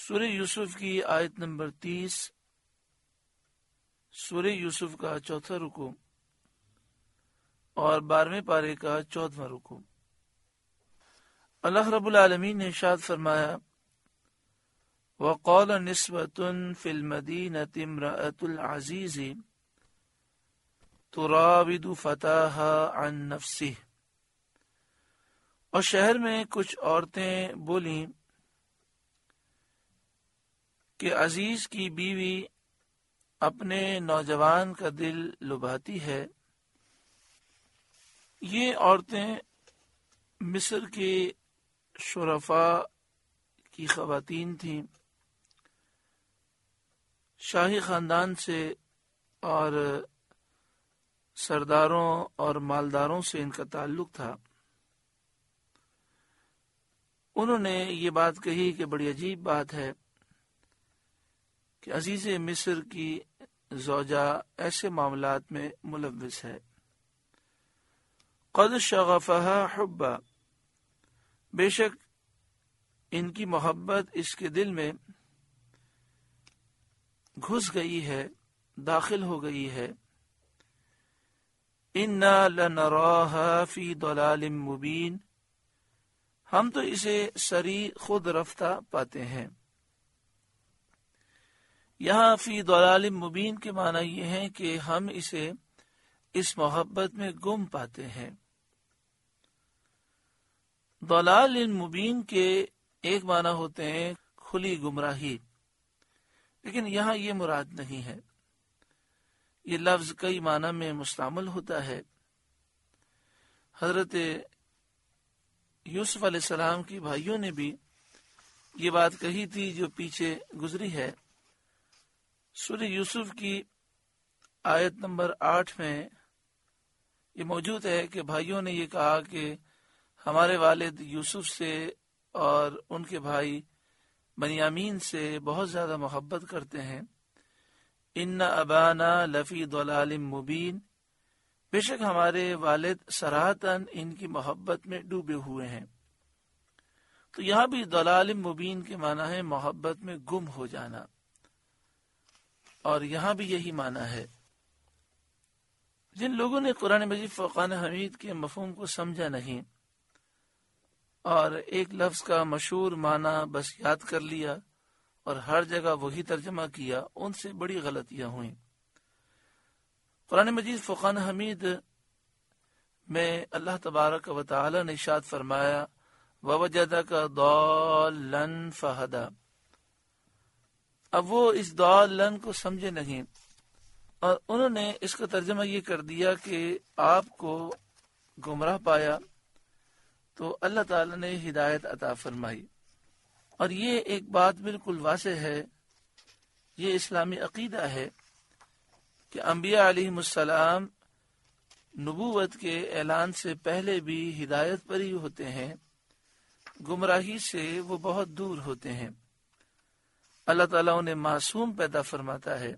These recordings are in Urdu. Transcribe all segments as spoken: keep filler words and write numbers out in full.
سورہ یوسف کی آیت نمبر تیس، سورہ یوسف کا چوتھا رکوع اور بارہویں پارے کا چودواں رکوع۔ اللہ رب العالمین نے ارشاد فرمایا، وَقَالَ نِسْوَةٌ فِي الْمَدِينَةِ امْرَأَةُ الْعَزِيزِ تُرَاوِدُ فَتَاهَا عَن نَفْسِهِ، اور شہر میں کچھ عورتیں بولیں کہ عزیز کی بیوی اپنے نوجوان کا دل لبھاتی ہے۔ یہ عورتیں مصر کے شرفاء کی خواتین تھیں، شاہی خاندان سے اور سرداروں اور مالداروں سے ان کا تعلق تھا۔ انہوں نے یہ بات کہی کہ بڑی عجیب بات ہے کہ عزیز مصر کی زوجہ ایسے معاملات میں ملوث ہے۔ قد شغفها حبا، بے شک ان کی محبت اس کے دل میں گھس گئی ہے، داخل ہو گئی ہے۔ انا لنراها فی ضلال مبین، ہم تو اسے سری خود رفتہ پاتے ہیں۔ یہاں فی ضلال مبین کے معنی یہ ہیں کہ ہم اسے اس محبت میں گم پاتے ہیں۔ ضلال مبین کے ایک معنی ہوتے ہیں کھلی گمراہی، لیکن یہاں یہ مراد نہیں ہے۔ یہ لفظ کئی معنی میں مستعمل ہوتا ہے۔ حضرت یوسف علیہ السلام کی بھائیوں نے بھی یہ بات کہی تھی جو پیچھے گزری ہے۔ سورہ یوسف کی آیت نمبر آٹھ میں یہ موجود ہے کہ بھائیوں نے یہ کہا کہ ہمارے والد یوسف سے اور ان کے بھائی بنیامین سے بہت زیادہ محبت کرتے ہیں۔ ان ابانا لفی ضلال مبین، بے شک ہمارے والد صراحتاً ان کی محبت میں ڈوبے ہوئے ہیں۔ تو یہاں بھی ضلال مبین کے معنی ہے محبت میں گم ہو جانا، اور یہاں بھی یہی معنی ہے۔ جن لوگوں نے قرآن مجید فرقان حمید کے مفہوم کو سمجھا نہیں اور ایک لفظ کا مشہور معنی بس یاد کر لیا اور ہر جگہ وہی ترجمہ کیا، ان سے بڑی غلطیاں ہوئیں۔ قرآن مجید فرقان حمید میں اللہ تبارک و تعالی نے ارشاد فرمایا، وَوَجَدَكَ ضَالًّا فَهَدَىٰ، اب وہ اس ضالًّا کو سمجھے نہیں اور انہوں نے اس کا ترجمہ یہ کر دیا کہ آپ کو گمراہ پایا، تو اللہ تعالی نے ہدایت عطا فرمائی۔ اور یہ ایک بات بالکل واضح ہے، یہ اسلامی عقیدہ ہے کہ انبیاء علیہم السلام نبوت کے اعلان سے پہلے بھی ہدایت پر ہی ہوتے ہیں، گمراہی سے وہ بہت دور ہوتے ہیں۔ اللہ تعالیٰ انہیں معصوم پیدا فرماتا ہے۔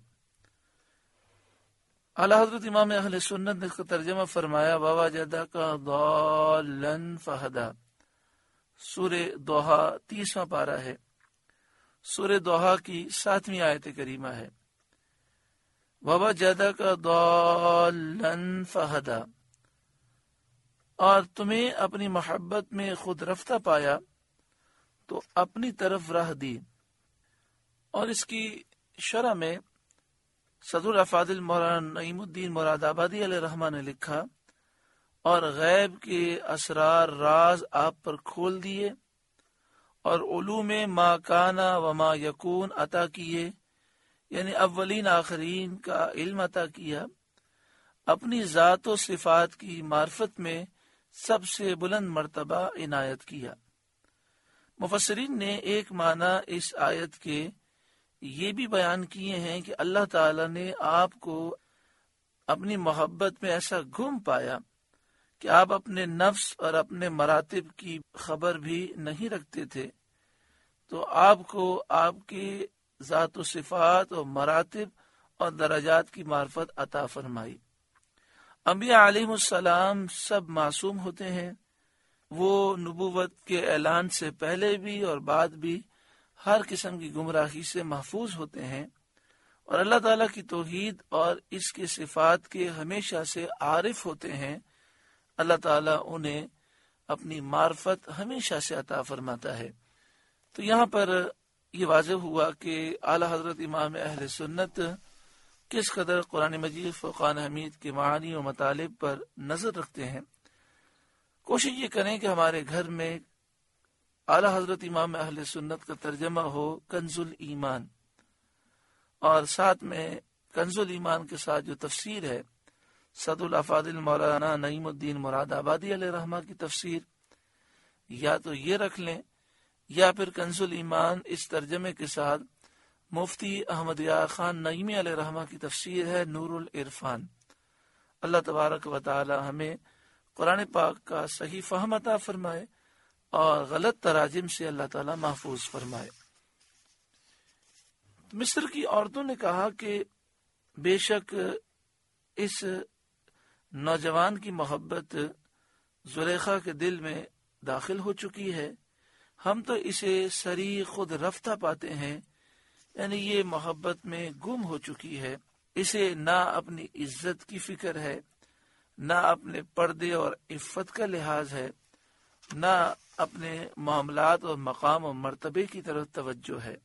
اعلیٰ حضرت امام اہل سنت نے اس کا ترجمہ فرمایا، وَوَجَدَكَ ضَالًّا فَهَدَىٰ، سورہ دوحہ تیسواں پارہ ہے، سورہ دوحہ کی ساتویں آیت کریمہ ہے۔ وَوَجَدَكَ ضَالًّا فَهَدَىٰ، اور تمہیں اپنی محبت میں خود رفتہ پایا تو اپنی طرف راہ دی۔ اور اس کی شرح میں صدر الافاضل مولانا نعیم الدین مراد آبادی علیہ رحمہ نے لکھا، اور غیب کے اسرار راز آپ پر کھول دیے اور علوم ما کانا و ما یکون عطا کیے، یعنی اولین آخرین کا علم عطا کیا، اپنی ذات و صفات کی معرفت میں سب سے بلند مرتبہ عنایت کیا۔ مفسرین نے ایک معنی اس آیت کے یہ بھی بیان کیے ہیں کہ اللہ تعالی نے آپ کو اپنی محبت میں ایسا گم پایا کہ آپ اپنے نفس اور اپنے مراتب کی خبر بھی نہیں رکھتے تھے، تو آپ کو آپ کے ذات و صفات اور مراتب اور درجات کی معرفت عطا فرمائی۔ انبیاء علیہ السلام سب معصوم ہوتے ہیں، وہ نبوت کے اعلان سے پہلے بھی اور بعد بھی ہر قسم کی گمراہی سے محفوظ ہوتے ہیں اور اللہ تعالیٰ کی توحید اور اس کے صفات کے ہمیشہ سے عارف ہوتے ہیں، اللہ تعالیٰ انہیں اپنی معرفت ہمیشہ سے عطا فرماتا ہے۔ تو یہاں پر یہ واضح ہوا کہ اعلیٰ حضرت امام اہل سنت کس قدر قرآن مجید فرقان حمید کے معانی و مطالب پر نظر رکھتے ہیں۔ کوشش یہ کریں کہ ہمارے گھر میں اعلیٰ حضرت امام اہل سنت کا ترجمہ ہو کنز الایمان، اور ساتھ میں کنز الایمان کے ساتھ جو تفسیر ہے صد الافاضل مولانا نعیم الدین مراد آبادی علیہ رحمہ کی تفسیر، یا تو یہ رکھ لیں، یا پھر کنز الایمان اس ترجمے کے ساتھ مفتی احمد یار خان نعیمی علیہ رحمہ کی تفسیر ہے نور العرفان۔ اللہ تبارک و تعالی ہمیں قرآن پاک کا صحیح فہم عطا فرمائے اور غلط تراجم سے اللہ تعالی محفوظ فرمائے۔ مصر کی عورتوں نے کہا کہ بے شک اس نوجوان کی محبت زلیخا کے دل میں داخل ہو چکی ہے، ہم تو اسے سری خود رفتہ پاتے ہیں، یعنی یہ محبت میں گم ہو چکی ہے، اسے نہ اپنی عزت کی فکر ہے، نہ اپنے پردے اور عفت کا لحاظ ہے، نہ اپنے معاملات اور مقام و مرتبے کی طرف توجہ ہے۔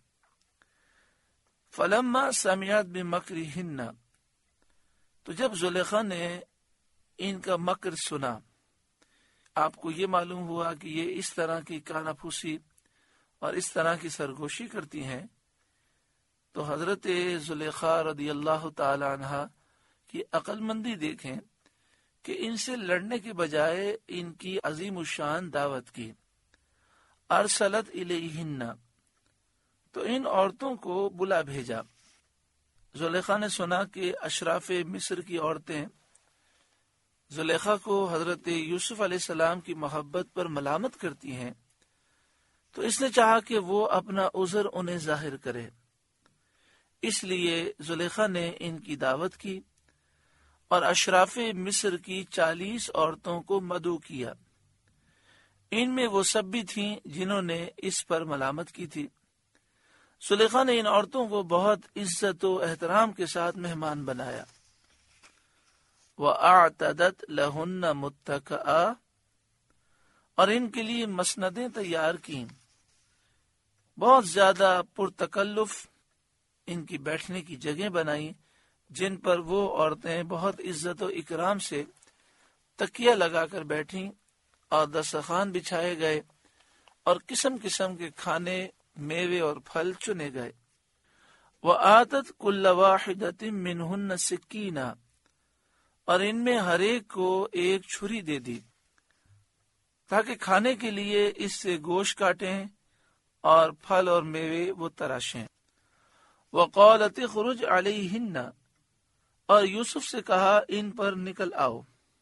فلما سمعت بمکرہن، تو جب زلیخا نے ان کا مکر سنا، آپ کو یہ معلوم ہوا کہ یہ اس طرح کی کانا پھوسی اور اس طرح کی سرگوشی کرتی ہیں، تو حضرت زلیخا رضی اللہ تعالی عنہ کی عقل مندی دیکھیں کہ ان سے لڑنے کے بجائے ان کی عظیم الشان دعوت کی۔ ارسلت الیہن، تو ان عورتوں کو بلا بھیجا۔ زلیخا نے سنا کہ اشراف مصر کی عورتیں زلیخا کو حضرت یوسف علیہ السلام کی محبت پر ملامت کرتی ہیں، تو اس نے چاہا کہ وہ اپنا عذر انہیں ظاہر کرے، اس لیے زلیخا نے ان کی دعوت کی اور اشراف مصر کی چالیس عورتوں کو مدعو کیا۔ ان میں وہ سب بھی تھیں جنہوں نے اس پر ملامت کی تھی۔ زلیخا نے ان عورتوں کو بہت عزت و احترام کے ساتھ مہمان بنایا۔ وَأَعْتَدَتْ لَهُنَّ مُتَّكَأً، اور ان کے لیے مسندیں تیار کیں، بہت زیادہ پرتکلف ان کی بیٹھنے کی جگہ بنائی، جن پر وہ عورتیں بہت عزت و اکرام سے تکیہ لگا کر بیٹھیں، اور دسترخوان بچھائے گئے اور قسم قسم کے کھانے، میوے اور پھل چنے گئے۔ وَآتَتْ كُلَّ وَاحِدَةٍ مِّنْهُنَّ سِكِّينًا، اور ان میں ہر ایک کو ایک چھری دے دی تاکہ کھانے کے لیے اس سے گوشت کاٹیں اور پھل اور میوے وہ تراشیں۔ وَقَالَتِ اخْرُجْ عَلَيْهِنَّ، اور یوسف سے کہا ان پر نکل آؤ۔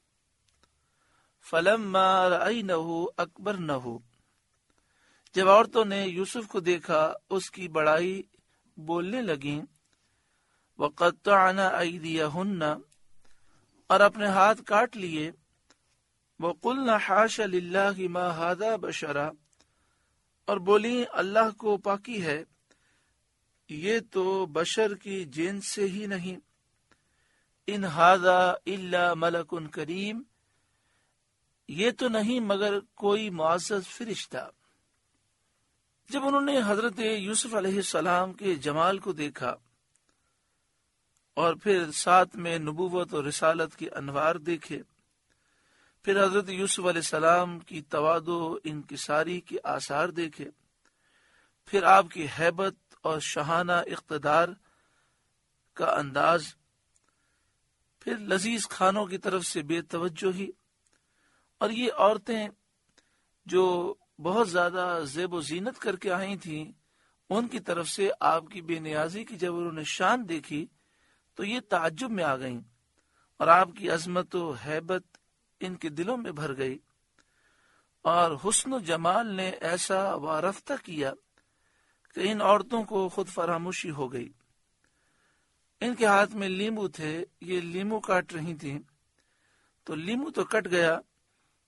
فَلَمَّا رَأَيْنَهُ أَكْبَرْنَهُ، جب عورتوں نے یوسف کو دیکھا اس کی بڑائی بولنے لگیں۔ وَقَطَّعْنَ أَيْدِيَهُنَّ، اور اپنے ہاتھ کاٹ لیے۔ وَقُلْنَا حَاشَ لِلَّهِ مَا هَذَا بَشَرًا، اور بولی اللہ کو پاکی ہے، یہ تو بشر کی جنس سے ہی نہیں۔ ان ھذا الا ملک کریم، یہ تو نہیں مگر کوئی معزز فرشتہ۔ جب انہوں نے حضرت یوسف علیہ السلام کے جمال کو دیکھا اور پھر ساتھ میں نبوت اور رسالت کے انوار دیکھے، پھر حضرت یوسف علیہ السلام کی تواضع و انکساری کے آثار دیکھے، پھر آپ کی ہیبت اور شاہانہ اقتدار کا انداز، پھر لذیذ کھانوں کی طرف سے بے توجہی، اور یہ عورتیں جو بہت زیادہ زیب و زینت کر کے آئی تھیں، ان کی طرف سے آپ کی بے نیازی کی جب انہوں نے شان دیکھی تو یہ تعجب میں آ گئیں، اور آپ کی عظمت و ہیبت ان کے دلوں میں بھر گئی، اور حسن و جمال نے ایسا وارفتہ کیا کہ ان عورتوں کو خود فراموشی ہو گئی۔ ان کے ہاتھ میں لیمو تھے، یہ لیمو کاٹ رہی تھیں، تو لیمو تو کٹ گیا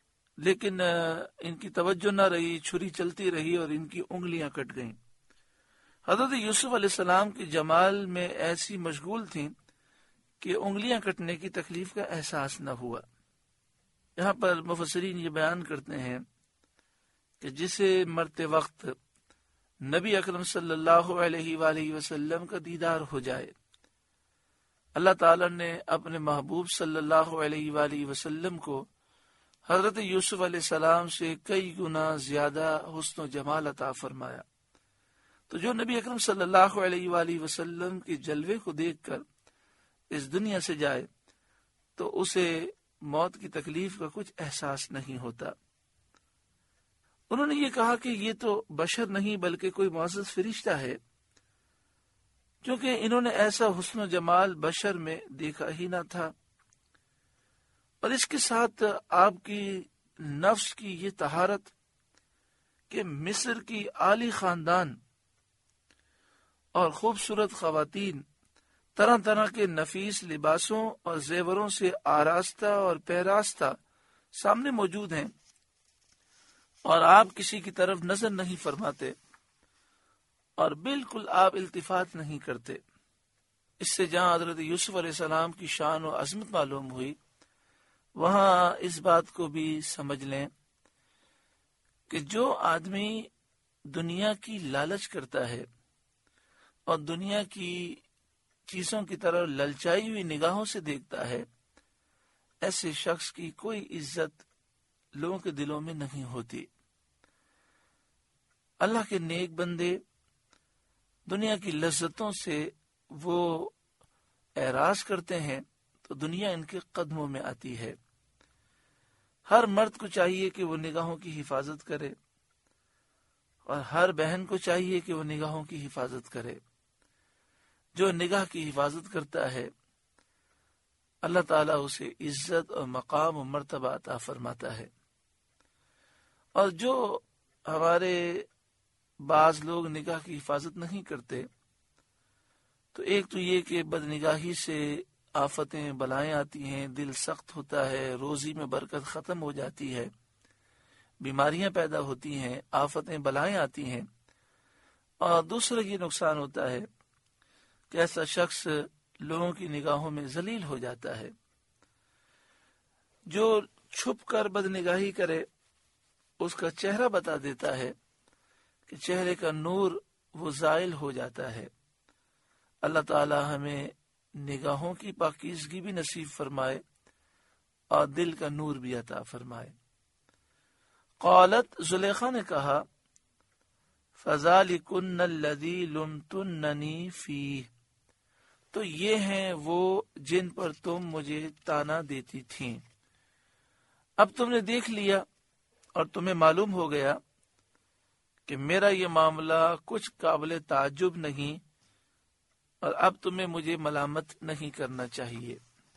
لیکن ان کی توجہ نہ رہی، چھری چلتی رہی اور ان کی انگلیاں کٹ گئیں۔ حضرت یوسف علیہ السلام کے جمال میں ایسی مشغول تھیں کہ انگلیاں کٹنے کی تکلیف کا احساس نہ ہوا۔ یہاں پر مفسرین یہ بیان کرتے ہیں کہ جسے مرتے وقت نبی اکرم صلی اللہ علیہ وآلہ وسلم کا دیدار ہو جائے، اللہ تعالیٰ نے اپنے محبوب صلی اللہ علیہ وآلہ وسلم کو حضرت یوسف علیہ السلام سے کئی گنا زیادہ حسن و جمال عطا فرمایا۔ تو جو نبی اکرم صلی اللہ علیہ وآلہ وسلم کے جلوے کو دیکھ کر اس دنیا سے جائے تو اسے موت کی تکلیف کا کچھ احساس نہیں ہوتا۔ انہوں نے یہ کہا کہ یہ تو بشر نہیں بلکہ کوئی معزز فرشتہ ہے، کیونکہ انہوں نے ایسا حسن و جمال بشر میں دیکھا ہی نہ تھا، اور اس کے ساتھ آپ کی نفس کی یہ طہارت کہ مصر کی عالی خاندان اور خوبصورت خواتین طرح طرح کے نفیس لباسوں اور زیوروں سے آراستہ اور پیراستہ سامنے موجود ہیں، اور آپ کسی کی طرف نظر نہیں فرماتے اور بالکل آپ التفات نہیں کرتے۔ اس سے جہاں حضرت یوسف علیہ السلام کی شان و عظمت معلوم ہوئی، وہاں اس بات کو بھی سمجھ لیں کہ جو آدمی دنیا کی لالچ کرتا ہے اور دنیا کی چیزوں کی طرف للچائی ہوئی نگاہوں سے دیکھتا ہے، ایسے شخص کی کوئی عزت لوگوں کے دلوں میں نہیں ہوتی۔ اللہ کے نیک بندے دنیا کی لذتوں سے وہ اعراض کرتے ہیں تو دنیا ان کے قدموں میں آتی ہے۔ ہر مرد کو چاہیے کہ وہ نگاہوں کی حفاظت کرے، اور ہر بہن کو چاہیے کہ وہ نگاہوں کی حفاظت کرے۔ جو نگاہ کی حفاظت کرتا ہے اللہ تعالیٰ اسے عزت اور مقام و مرتبہ عطا فرماتا ہے۔ اور جو ہمارے بعض لوگ نگاہ کی حفاظت نہیں کرتے، تو ایک تو یہ کہ بد نگاہی سے آفتیں بلائیں آتی ہیں، دل سخت ہوتا ہے، روزی میں برکت ختم ہو جاتی ہے، بیماریاں پیدا ہوتی ہیں، آفتیں بلائیں آتی ہیں، اور دوسرا یہ نقصان ہوتا ہے کہ ایسا شخص لوگوں کی نگاہوں میں ذلیل ہو جاتا ہے۔ جو چھپ کر بد نگاہی کرے اس کا چہرہ بتا دیتا ہے کہ چہرے کا نور وہ زائل ہو جاتا ہے۔ اللہ تعالی ہمیں نگاہوں کی پاکیزگی بھی نصیب فرمائے اور دل کا نور بھی عطا فرمائے۔ قالت، زلیخا نے کہا، فَذَلِكُنَّ الَّذِي لُمْتُنَّنِي فِيهِ، تو یہ ہیں وہ جن پر تم مجھے تانا دیتی تھیں۔ اب تم نے دیکھ لیا اور تمہیں معلوم ہو گیا کہ میرا یہ معاملہ کچھ قابل تعجب نہیں، اور اب تمہیں مجھے ملامت نہیں کرنا چاہیے۔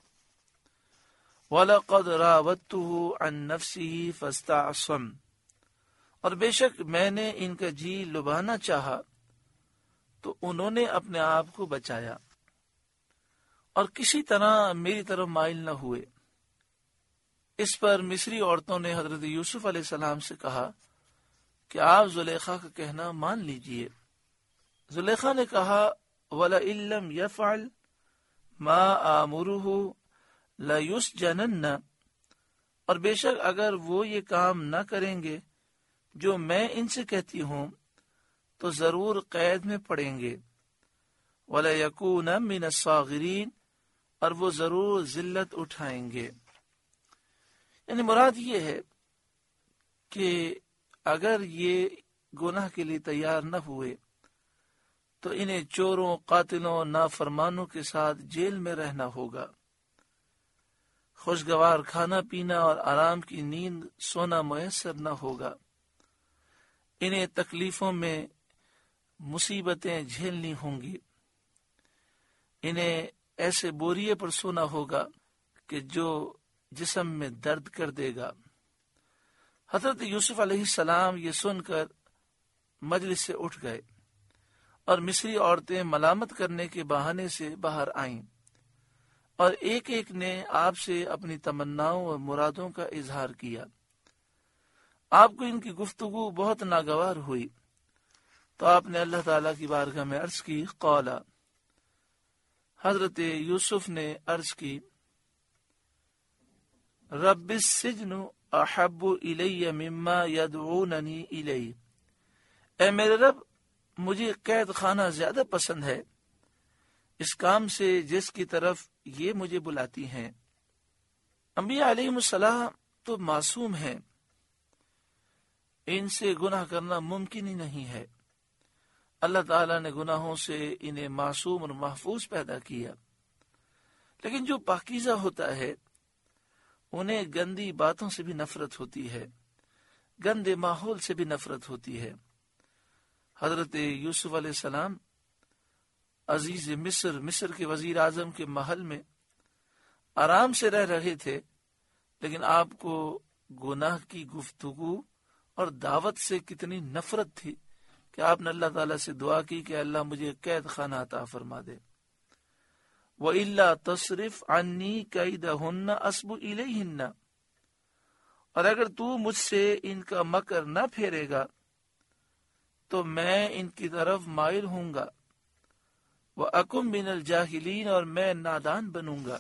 وَلَقَدْ رَاوَدتُّهُ عَن نَفْسِهِ فَاسْتَعْصَمَ، اور بے شک میں نے ان کا جی لبانا چاہا تو انہوں نے اپنے آپ کو بچایا اور کسی طرح میری طرف مائل نہ ہوئے۔ اس پر مصری عورتوں نے حضرت یوسف علیہ السلام سے کہا کہ آپ زلیخا کا کہنا مان لیجئے۔ زلیخا نے کہا، وَلَئِن لَّمْ يَفْعَلْ مَا آمُرُهُ لَيُسْجَنَنَّ، اور بے شک اگر وہ یہ کام نہ کریں گے جو میں ان سے کہتی ہوں تو ضرور قید میں پڑیں گے۔ وَلَيَكُونَ مِنَ الصَّاغِرِينَ، اور وہ ضرور ذلت اٹھائیں گے۔ یعنی مراد یہ ہے کہ اگر یہ گناہ کے لیے تیار نہ ہوئے تو انہیں چوروں، قاتلوں، نافرمانوں کے ساتھ جیل میں رہنا ہوگا، خوشگوار کھانا پینا اور آرام کی نیند سونا میسر نہ ہوگا، انہیں تکلیفوں میں مصیبتیں جھیلنی ہوں گی، انہیں ایسے بوریے پر سونا ہوگا کہ جو جسم میں درد کر دے گا۔ حضرت یوسف علیہ السلام یہ سن کر مجلس سے اٹھ گئے اور مصری عورتیں ملامت کرنے کے بہانے سے باہر آئیں، اور ایک ایک نے آپ سے اپنی تمناؤں اور مرادوں کا اظہار کیا۔ آپ کو ان کی گفتگو بہت ناگوار ہوئی تو آپ نے اللہ تعالیٰ کی بارگاہ میں عرض کی، قال، حضرت یوسف نے عرض کی، رب السجن احب الی مما یدعوننی الی، اے میرے رب مجھے قید خانہ زیادہ پسند ہے اس کام سے جس کی طرف یہ مجھے بلاتی ہیں۔ انبیاء علیہ السلام تو معصوم ہیں، ان سے گناہ کرنا ممکن ہی نہیں ہے۔ اللہ تعالیٰ نے گناہوں سے انہیں معصوم اور محفوظ پیدا کیا، لیکن جو پاکیزہ ہوتا ہے انہیں گندی باتوں سے بھی نفرت ہوتی ہے، گندے ماحول سے بھی نفرت ہوتی ہے۔ حضرت یوسف علیہ السلام عزیز مصر مصر کے وزیر اعظم کے محل میں آرام سے رہ رہے تھے، لیکن آپ کو گناہ کی گفتگو اور دعوت سے کتنی نفرت تھی کہ آپ نے اللہ تعالیٰ سے دعا کی کہ اللہ مجھے قید خانہ عطا فرما دے۔ وَإِلَّا تَصْرِفْ عَنِّي كَيْدَهُنَّ أَصْبُ إِلَيْهِنَّ، اور اگر تو مجھ سے ان کا مکر نہ پھیرے گا تو میں ان کی طرف مائل ہوں گا، وَأَكُمْ مِنَ الْجَاهِلِينَ، اور میں نادان بنوں گا۔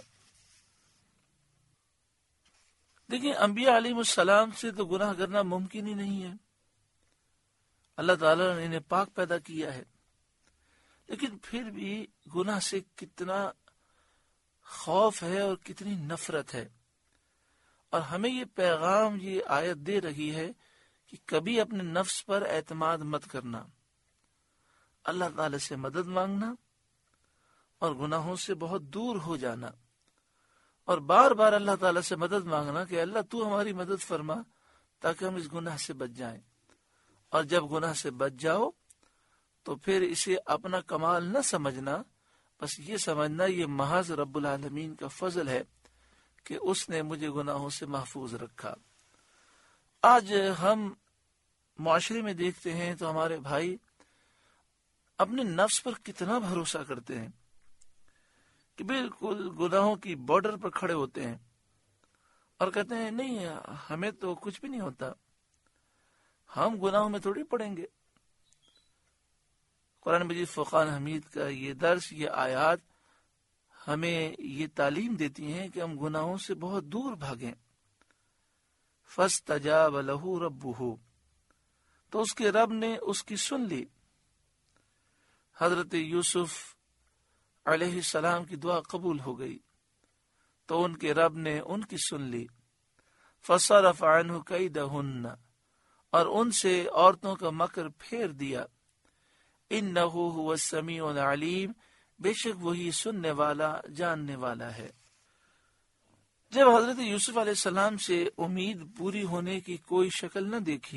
دیکھیں، انبیاء علیہ السلام سے تو گناہ کرنا ممکن ہی نہیں ہے، اللہ تعالیٰ نے انہیں پاک پیدا کیا ہے، لیکن پھر بھی گناہ سے کتنا خوف ہے اور کتنی نفرت ہے۔ اور ہمیں یہ پیغام، یہ آیت دے رہی ہے کہ کبھی اپنے نفس پر اعتماد مت کرنا، اللہ تعالیٰ سے مدد مانگنا اور گناہوں سے بہت دور ہو جانا، اور بار بار اللہ تعالیٰ سے مدد مانگنا کہ اللہ تو ہماری مدد فرما تاکہ ہم اس گناہ سے بچ جائیں۔ اور جب گناہ سے بچ جاؤ تو پھر اسے اپنا کمال نہ سمجھنا، بس یہ سمجھنا یہ محض رب العالمین کا فضل ہے کہ اس نے مجھے گناہوں سے محفوظ رکھا۔ آج ہم معاشرے میں دیکھتے ہیں تو ہمارے بھائی اپنے نفس پر کتنا بھروسہ کرتے ہیں کہ بالکل گناہوں کی بارڈر پر کھڑے ہوتے ہیں اور کہتے ہیں نہیں، ہمیں تو کچھ بھی نہیں ہوتا، ہم گناہوں میں تھوڑی پڑیں گے۔ قرآن مجید فرقان حمید کا یہ درس، یہ آیات ہمیں یہ تعلیم دیتی ہیں کہ ہم گناہوں سے بہت دور بھاگیں۔ فَاسْتَجَابَ لَهُ رَبُّهُ، تو اس کے رب نے اس کی سن لی۔ حضرت یوسف علیہ السلام کی دعا قبول ہو گئی تو ان کے رب نے ان کی سن لی۔ فَصَرَفَ عَنْهُ كَيْدَهُنَّ، اور ان سے عورتوں کا مکر پھیر دیا۔ اِنَّهُ هُوَ السَّمِيعُ الْعَلِيمُ، بے شک وہی سننے والا جاننے والا ہے۔ جب حضرت یوسف علیہ السلام سے امید پوری ہونے کی کوئی شکل نہ دیکھی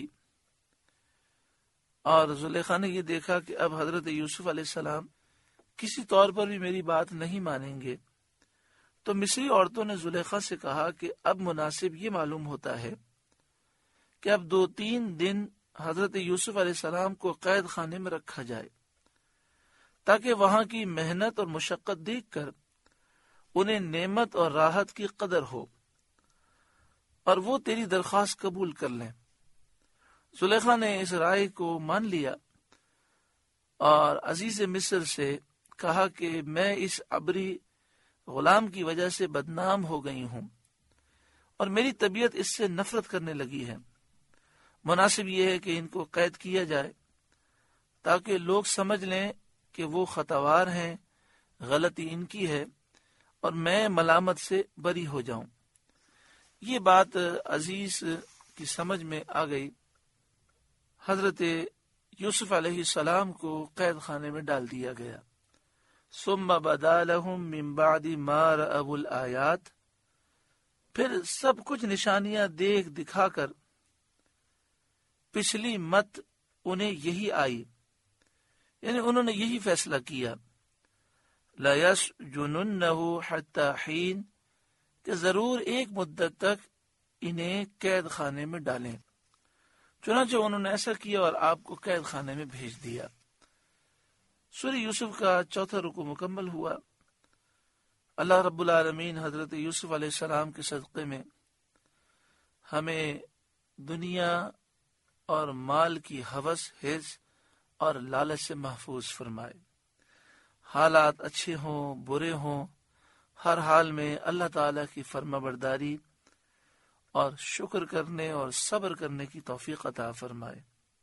اور زلیخا نے یہ دیکھا کہ اب حضرت یوسف علیہ السلام کسی طور پر بھی میری بات نہیں مانیں گے، تو مصری عورتوں نے زلیخا سے کہا کہ اب مناسب یہ معلوم ہوتا ہے کہ اب دو تین دن حضرت یوسف علیہ السلام کو قید خانے میں رکھا جائے تاکہ وہاں کی محنت اور مشقت دیکھ کر انہیں نعمت اور راحت کی قدر ہو اور وہ تیری درخواست قبول کر لیں۔ زلیخا نے اس رائے کو مان لیا اور عزیز مصر سے کہا کہ میں اس عبری غلام کی وجہ سے بدنام ہو گئی ہوں اور میری طبیعت اس سے نفرت کرنے لگی ہے، مناسب یہ ہے کہ ان کو قید کیا جائے تاکہ لوگ سمجھ لیں کہ وہ خطاوار ہیں، غلطی ان کی ہے اور میں ملامت سے بری ہو جاؤں۔ یہ بات عزیز کی سمجھ میں آ گئی، حضرت یوسف علیہ السلام کو قید خانے میں ڈال دیا گیا۔ ثم بدا لهم من بعد ما رأوا الآیات، پھر سب کچھ نشانیاں دیکھ دکھا کر پچھلی مت انہیں یہی آئی، یعنی انہوں نے یہی فیصلہ کیا، لَيَسْجُنُنَّهُ حَتَّى حِينٍ، کہ ضرور ایک مدت تک انہیں قید خانے میں ڈالیں۔ چنانچہ انہوں نے ایسا کیا اور آپ کو قید خانے میں بھیج دیا۔ سورہ یوسف کا چوتھا رکوع مکمل ہوا۔ اللہ رب العالمین حضرت یوسف علیہ السلام کے صدقے میں ہمیں دنیا اور مال کی ہوس حرص اور لالچ سے محفوظ فرمائے۔ حالات اچھے ہوں برے ہوں، ہر حال میں اللہ تعالیٰ کی فرما برداری اور شکر کرنے اور صبر کرنے کی توفیق عطا فرمائے۔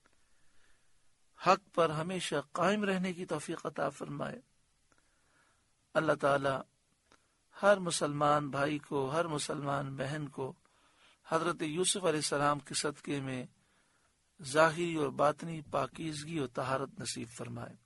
حق پر ہمیشہ قائم رہنے کی توفیق عطا فرمائے۔ اللہ تعالیٰ ہر مسلمان بھائی کو، ہر مسلمان بہن کو حضرت یوسف علیہ السلام کے صدقے میں ظاہری اور باطنی پاکیزگی اور طہارت نصیب فرمائے۔